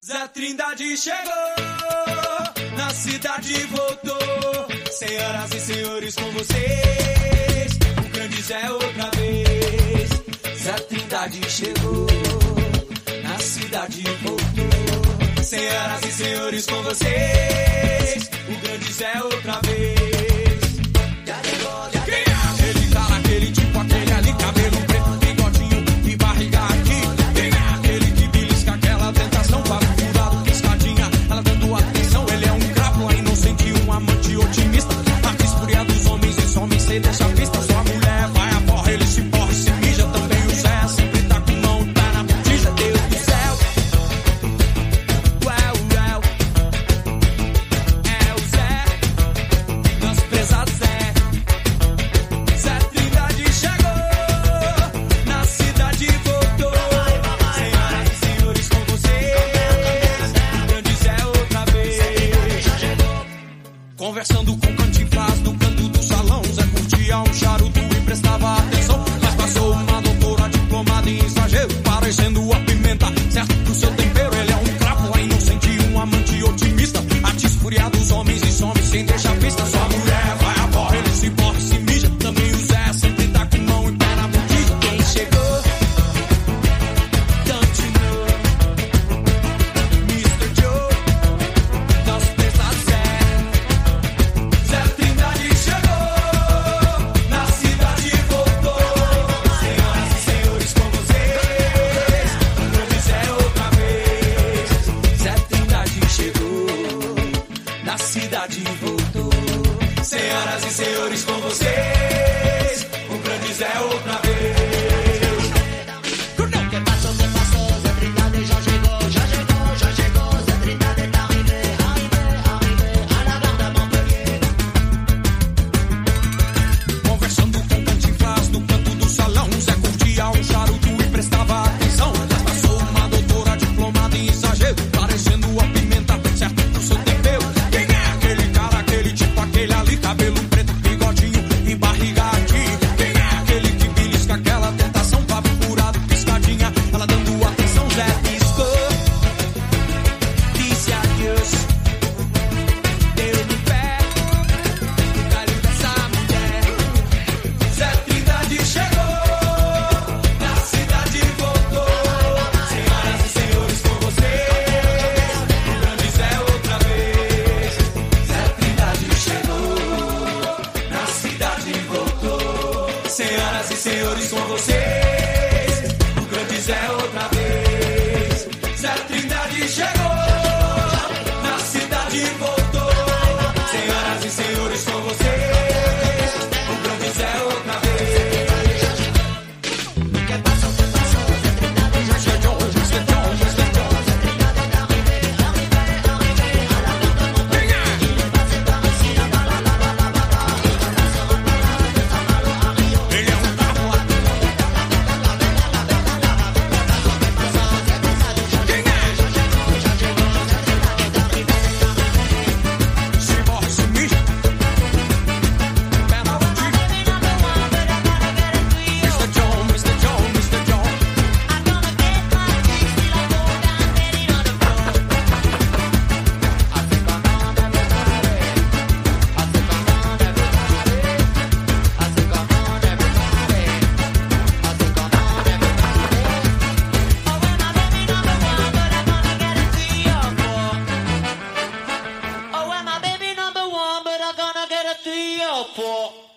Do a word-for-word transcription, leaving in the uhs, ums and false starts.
Zé Trindade chegou, na cidade voltou. Senhoras e senhores, com vocês, o grande Zé outra vez. Zé Trindade chegou, na cidade voltou. Senhoras e senhores, com vocês, o grande Zé outra vez. Já chegou, já Quem é aquele cara, aquele tipo, aquele ali, cabelo preto, bigodinho e barriga aqui? Quem é aquele que belisca aquela tentação, papo furado, piscadinha, ela dando atenção? Ele é um crapo, é inocente, um amante otimista, a esfriar dos homens e some sem deixar pista. Sua mulher vai a porra, ele se porra e se mija. Também o Zé sempre tá com mão e pé na botija. Deus do céu, ué, ué, é o Zé, nosso presa Zé. Zé Trindade chegou, na cidade voltou. Senhoras e senhores, com vocês, o grande Zé outra vez. Conversando com Cantinflas no canto do salão, Zé curtia um charuto e prestava atenção. Mas passou uma doutora diplomada em exagero, parecendo a pimenta, certo pro seu tempero. Ele é um crapo, é inocente, um amante otimista, ate esfuriar dos homens e some sem deixar pista. Sua mulher vai a porra, ele se porra e se mija. Também o Zé sempre tá com mão e pé na botija. Quem chegou? Don't you know? mister Joe, nosso presa Zé. Zé Trindade chegou, na cidade voltou. Senhoras e senhores, com vocês, o grande Zé outra vez. Zé Trindade chegou, na cidade voltou. Senhoras e senhores, com vocês, o grande Zé outra vez. Que passou, que passou, Zé Trindade já chegou, já chegou, já chegou, Zé Trindade est arrivé, arrivé, arrivé, à la gare de Montpellier. Conversando com Cantinflas no canto do salão, Zé curtia um charuto e prestava atenção. Mas passou uma doutora diplomada em exagero, parecendo a pimenta, certo pro seu tempero. Quem é aquele cara, aquele tipo, aquele ali, cabelo preto, bigodinho e barriga aqui? Quem é aquele que belisca aquela tentação, papo furado, piscadinha, ela dando atenção? Zé piscou, disse adeus, deu no pé, no galho dessa mulher. Zé Trindade chegou, na cidade voltou. Senhoras e senhores, com vocês, o grande Zé outra vez. Zé Trindade chegou, na cidade voltou. Senhoras e senhores, com vocês, o grande Zé outra vez. Zé Trindade chegou, na cidade voltou. Senhoras e senhores, com vocês, o grande Zé outra vez. Que passou, que passou, Zé Trindade já chegou, já chegou, já chegou, Zé Trindade est arrivé, arrivé, arrivé, à la gare de Montpellier. Il est passé par ici, là-bas, là-bas, là-bas, là-bas. Il passera par là, de Saint-Malo à Rio. Ele é um cabo, quem é? Se morre, se mija, pé na botija. mister John, mister John, mister John. Oh, am I baby number one, but I'm gonna get a three or four?